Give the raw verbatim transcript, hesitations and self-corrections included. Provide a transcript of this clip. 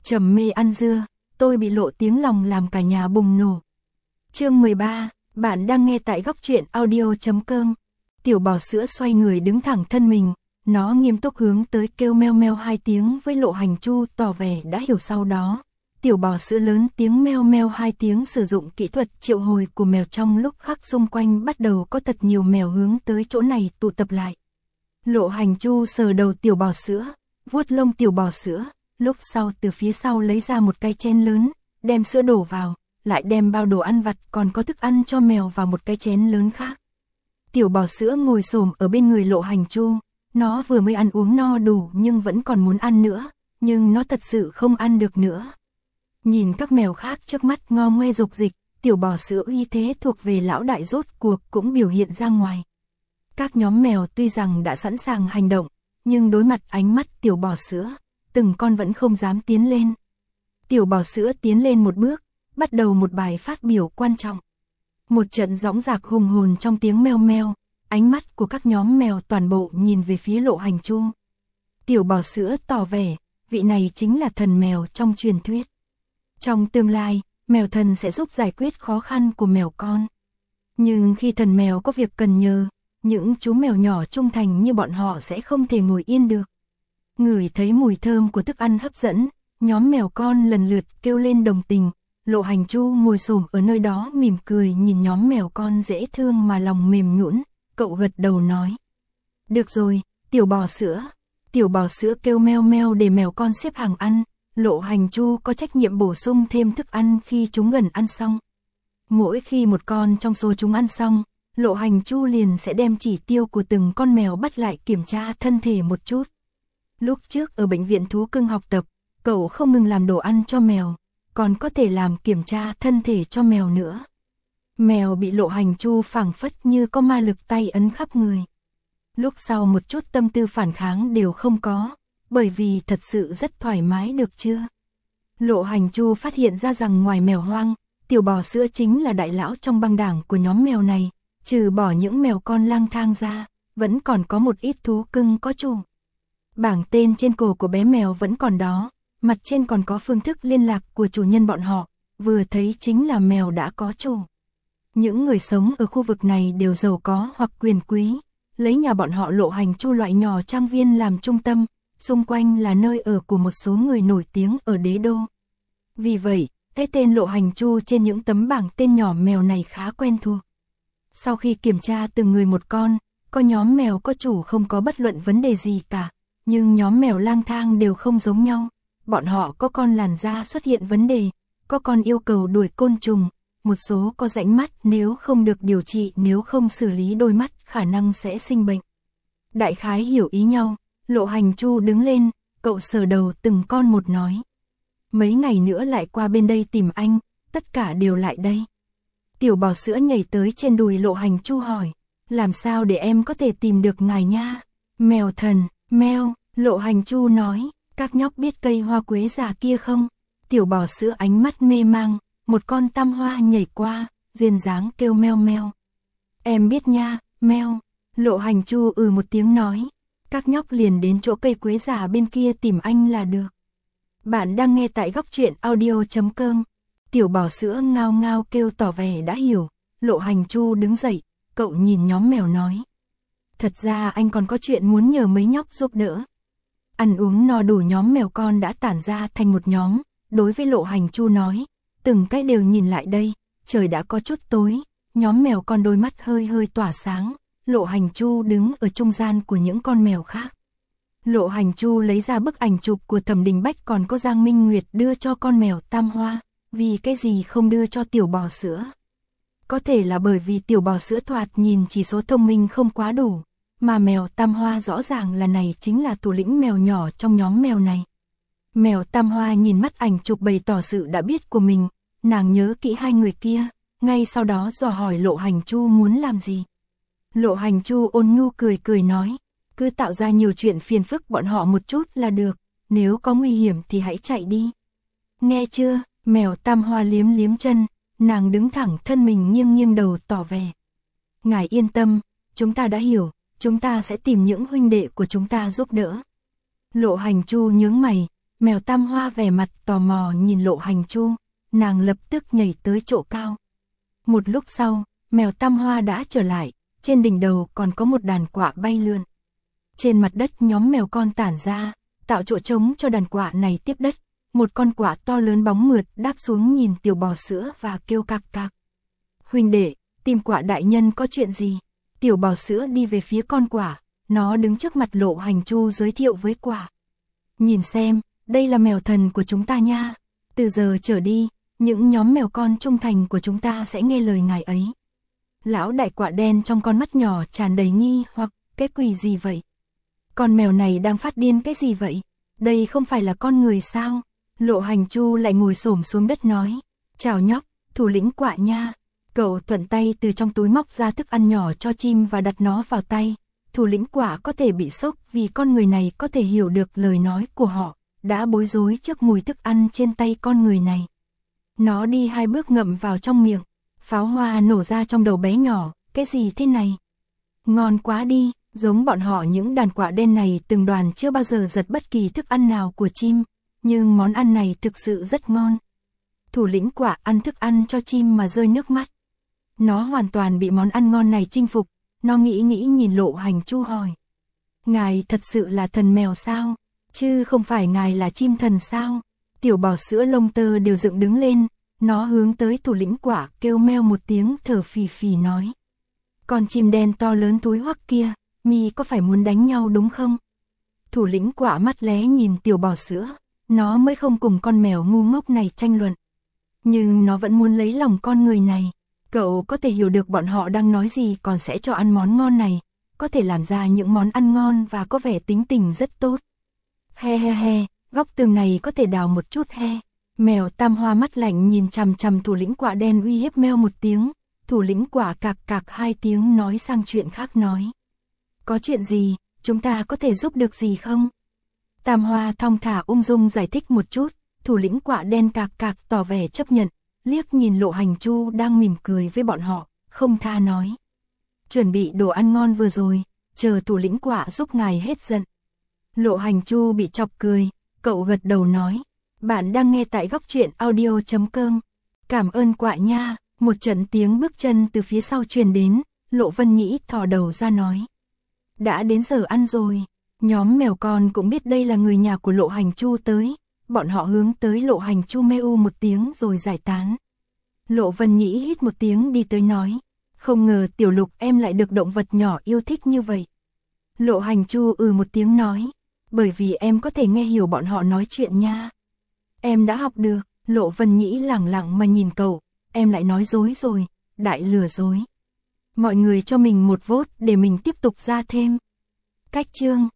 Trầm mê ăn dưa, tôi bị lộ tiếng lòng làm cả nhà bùng nổ. Chương mười ba, bạn đang nghe tại góc truyện audio chấm com. Tiểu bò sữa xoay người đứng thẳng thân mình, nó nghiêm túc hướng tới kêu meo meo hai tiếng với Lộ Hành Chu, tỏ vẻ đã hiểu. Sau đó, tiểu bò sữa lớn tiếng meo meo hai tiếng, sử dụng kỹ thuật triệu hồi của mèo. Trong lúc khắc xung quanh bắt đầu có thật nhiều mèo hướng tới chỗ này tụ tập lại. Lộ Hành Chu sờ đầu tiểu bò sữa, vuốt lông tiểu bò sữa, lúc sau từ phía sau lấy ra một cái chén lớn, đem sữa đổ vào, lại đem bao đồ ăn vặt còn có thức ăn cho mèo vào một cái chén lớn khác. Tiểu bò sữa ngồi xổm ở bên người Lộ Hành Chu, nó vừa mới ăn uống no đủ nhưng vẫn còn muốn ăn nữa, nhưng nó thật sự không ăn được nữa. Nhìn các mèo khác trước mắt ngo ngoe dục dịch, tiểu bò sữa uy thế thuộc về lão đại rốt cuộc cũng biểu hiện ra ngoài. Các nhóm mèo tuy rằng đã sẵn sàng hành động, nhưng đối mặt ánh mắt tiểu bò sữa, từng con vẫn không dám tiến lên. Tiểu bò sữa tiến lên một bước, bắt đầu một bài phát biểu quan trọng. Một trận dõng dạc hùng hồn trong tiếng meo meo, ánh mắt của các nhóm mèo toàn bộ nhìn về phía Lộ Hành Chu. Tiểu bò sữa tỏ vẻ, vị này chính là thần mèo trong truyền thuyết. Trong tương lai, mèo thần sẽ giúp giải quyết khó khăn của mèo con. Nhưng khi thần mèo có việc cần nhờ, những chú mèo nhỏ trung thành như bọn họ sẽ không thể ngồi yên được. Ngửi thấy mùi thơm của thức ăn hấp dẫn, nhóm mèo con lần lượt kêu lên đồng tình. Lộ Hành Chu ngồi xổm ở nơi đó mỉm cười nhìn nhóm mèo con dễ thương mà lòng mềm nhũn, cậu gật đầu nói. Được rồi, tiểu bò sữa. Tiểu bò sữa kêu meo meo để mèo con xếp hàng ăn. Lộ Hành Chu có trách nhiệm bổ sung thêm thức ăn khi chúng gần ăn xong. Mỗi khi một con trong số chúng ăn xong, Lộ Hành Chu liền sẽ đem chỉ tiêu của từng con mèo bắt lại kiểm tra thân thể một chút. Lúc trước ở bệnh viện thú cưng học tập, cậu không ngừng làm đồ ăn cho mèo, còn có thể làm kiểm tra thân thể cho mèo nữa. Mèo bị Lộ Hành Chu phảng phất như có ma lực tay ấn khắp người. Lúc sau một chút tâm tư phản kháng đều không có, bởi vì thật sự rất thoải mái được chưa? Lộ Hành Chu phát hiện ra rằng ngoài mèo hoang, tiểu bò sữa chính là đại lão trong băng đảng của nhóm mèo này, trừ bỏ những mèo con lang thang ra, vẫn còn có một ít thú cưng có chủ. Bảng tên trên cổ của bé mèo vẫn còn đó, mặt trên còn có phương thức liên lạc của chủ nhân bọn họ, vừa thấy chính là mèo đã có chủ. Những người sống ở khu vực này đều giàu có hoặc quyền quý, lấy nhà bọn họ Lộ Hành Chu loại nhỏ trang viên làm trung tâm, xung quanh là nơi ở của một số người nổi tiếng ở đế đô. Vì vậy, cái tên Lộ Hành Chu trên những tấm bảng tên nhỏ mèo này khá quen thuộc. Sau khi kiểm tra từng người một con, có nhóm mèo có chủ không có bất luận vấn đề gì cả, nhưng nhóm mèo lang thang đều không giống nhau. Bọn họ có con làn da xuất hiện vấn đề, có con yêu cầu đuổi côn trùng, một số có rãnh mắt nếu không được điều trị, nếu không xử lý đôi mắt khả năng sẽ sinh bệnh. Đại khái hiểu ý nhau, Lộ Hành Chu đứng lên, cậu sờ đầu từng con một nói. Mấy ngày nữa lại qua bên đây tìm anh, tất cả đều lại đây. Tiểu bò sữa nhảy tới trên đùi Lộ Hành Chu hỏi, làm sao để em có thể tìm được ngài nha? Mèo thần, meo, Lộ Hành Chu nói, các nhóc biết cây hoa quế già kia không? Tiểu bò sữa ánh mắt mê mang, một con tam hoa nhảy qua, duyên dáng kêu meo meo. Em biết nha, meo. Lộ Hành Chu ừ một tiếng nói, các nhóc liền đến chỗ cây quế già bên kia tìm anh là được. Bạn đang nghe tại góc truyện audio chấm com. Tiểu bò sữa ngao ngao kêu tỏ vẻ đã hiểu. Lộ Hành Chu đứng dậy, cậu nhìn nhóm mèo nói. Thật ra anh còn có chuyện muốn nhờ mấy nhóc giúp đỡ. Ăn uống no đủ nhóm mèo con đã tản ra thành một nhóm, đối với Lộ Hành Chu nói, từng cái đều nhìn lại đây, trời đã có chút tối, nhóm mèo con đôi mắt hơi hơi tỏa sáng, Lộ Hành Chu đứng ở trung gian của những con mèo khác. Lộ Hành Chu lấy ra bức ảnh chụp của Thẩm Đình Bách còn có Giang Minh Nguyệt đưa cho con mèo tam hoa, vì cái gì không đưa cho tiểu bò sữa? Có thể là bởi vì tiểu bò sữa thoạt nhìn chỉ số thông minh không quá đủ, mà mèo tam hoa rõ ràng là này chính là thủ lĩnh mèo nhỏ trong nhóm mèo này. Mèo tam hoa nhìn mắt ảnh chụp bày tỏ sự đã biết của mình, nàng nhớ kỹ hai người kia, ngay sau đó dò hỏi Lộ Hành Chu muốn làm gì. Lộ Hành Chu ôn nhu cười cười nói, cứ tạo ra nhiều chuyện phiền phức bọn họ một chút là được, nếu có nguy hiểm thì hãy chạy đi. Nghe chưa? Mèo tam hoa liếm liếm chân, nàng đứng thẳng thân mình nghiêng nghiêng đầu tỏ vẻ. Ngài yên tâm, chúng ta đã hiểu, chúng ta sẽ tìm những huynh đệ của chúng ta giúp đỡ. Lộ Hành Chu nhướng mày, Mèo Tam Hoa vẻ mặt tò mò nhìn Lộ Hành Chu, nàng lập tức nhảy tới chỗ cao. Một lúc sau, mèo Tam Hoa đã trở lại, trên đỉnh đầu còn có một đàn quạ bay lượn. Trên mặt đất nhóm mèo con tản ra, tạo chỗ trống cho đàn quạ này tiếp đất. Một con quạ to lớn bóng mượt đáp xuống nhìn tiểu bò sữa và kêu cạc cạc. Huynh đệ, tìm quạ đại nhân có chuyện gì? Tiểu bò sữa đi về phía con quạ, nó đứng trước mặt Lộ Hành Chu giới thiệu với quạ. Nhìn xem, đây là mèo thần của chúng ta nha. Từ giờ trở đi, những nhóm mèo con trung thành của chúng ta sẽ nghe lời ngài ấy. Lão đại quạ đen trong con mắt nhỏ tràn đầy nghi hoặc, cái quỷ gì vậy? Con mèo này đang phát điên cái gì vậy? Đây không phải là con người sao? Lộ Hành Chu lại ngồi xổm xuống đất nói. Chào nhóc, thủ lĩnh quạ nha. Cậu thuận tay từ trong túi móc ra thức ăn nhỏ cho chim và đặt nó vào tay. Thủ lĩnh quạ có thể bị sốc vì con người này có thể hiểu được lời nói của họ, đã bối rối trước mùi thức ăn trên tay con người này. Nó đi hai bước ngậm vào trong miệng, pháo hoa nổ ra trong đầu bé nhỏ, cái gì thế này? Ngon quá đi, giống bọn họ những đàn quạ đen này từng đoàn chưa bao giờ giật bất kỳ thức ăn nào của chim, nhưng món ăn này thực sự rất ngon. Thủ lĩnh quạ ăn thức ăn cho chim mà rơi nước mắt. Nó hoàn toàn bị món ăn ngon này chinh phục, nó nghĩ nghĩ nhìn Lộ Hành Chu hỏi. Ngài thật sự là thần mèo sao? Chứ không phải ngài là chim thần sao? Tiểu bò sữa lông tơ đều dựng đứng lên, nó hướng tới thủ lĩnh quạ kêu meo một tiếng thở phì phì nói. Con chim đen to lớn túi hoắc kia, mi có phải muốn đánh nhau đúng không? Thủ lĩnh quạ mắt lé nhìn tiểu bò sữa, nó mới không cùng con mèo ngu ngốc này tranh luận. Nhưng nó vẫn muốn lấy lòng con người này. Cậu có thể hiểu được bọn họ đang nói gì còn sẽ cho ăn món ngon này, có thể làm ra những món ăn ngon và có vẻ tính tình rất tốt. He he he, góc tường này có thể đào một chút he. Mèo Tam Hoa mắt lạnh nhìn chằm chằm thủ lĩnh quạ đen uy hiếp meo một tiếng, thủ lĩnh quạ cạc cạc hai tiếng nói sang chuyện khác nói. Có chuyện gì, chúng ta có thể giúp được gì không? Tam Hoa thong thả ung dung giải thích một chút, thủ lĩnh quạ đen cạc cạc tỏ vẻ chấp nhận, liếc nhìn Lộ Hành Chu đang mỉm cười với bọn họ, không tha nói. Chuẩn bị đồ ăn ngon vừa rồi, chờ thủ lĩnh quạ giúp ngài hết giận. Lộ Hành Chu bị chọc cười, cậu gật đầu nói. Bạn đang nghe tại góc truyện audio chấm com. Cảm ơn quạ nha. Một trận tiếng bước chân từ phía sau truyền đến, Lộ Vân Nhĩ thò đầu ra nói. Đã đến giờ ăn rồi. Nhóm mèo con cũng biết đây là người nhà của Lộ Hành Chu tới. Bọn họ hướng tới Lộ Hành Chu mêu một tiếng rồi giải tán. Lộ Vân Nhĩ hít một tiếng đi tới nói. Không ngờ Tiểu Lục em lại được động vật nhỏ yêu thích như vậy. Lộ Hành Chu ừ một tiếng nói. Bởi vì em có thể nghe hiểu bọn họ nói chuyện nha. Em đã học được. Lộ Vân Nhĩ lẳng lặng mà nhìn cậu. Em lại nói dối rồi, đại lừa dối. Mọi người cho mình một vote để mình tiếp tục ra thêm. Cách chương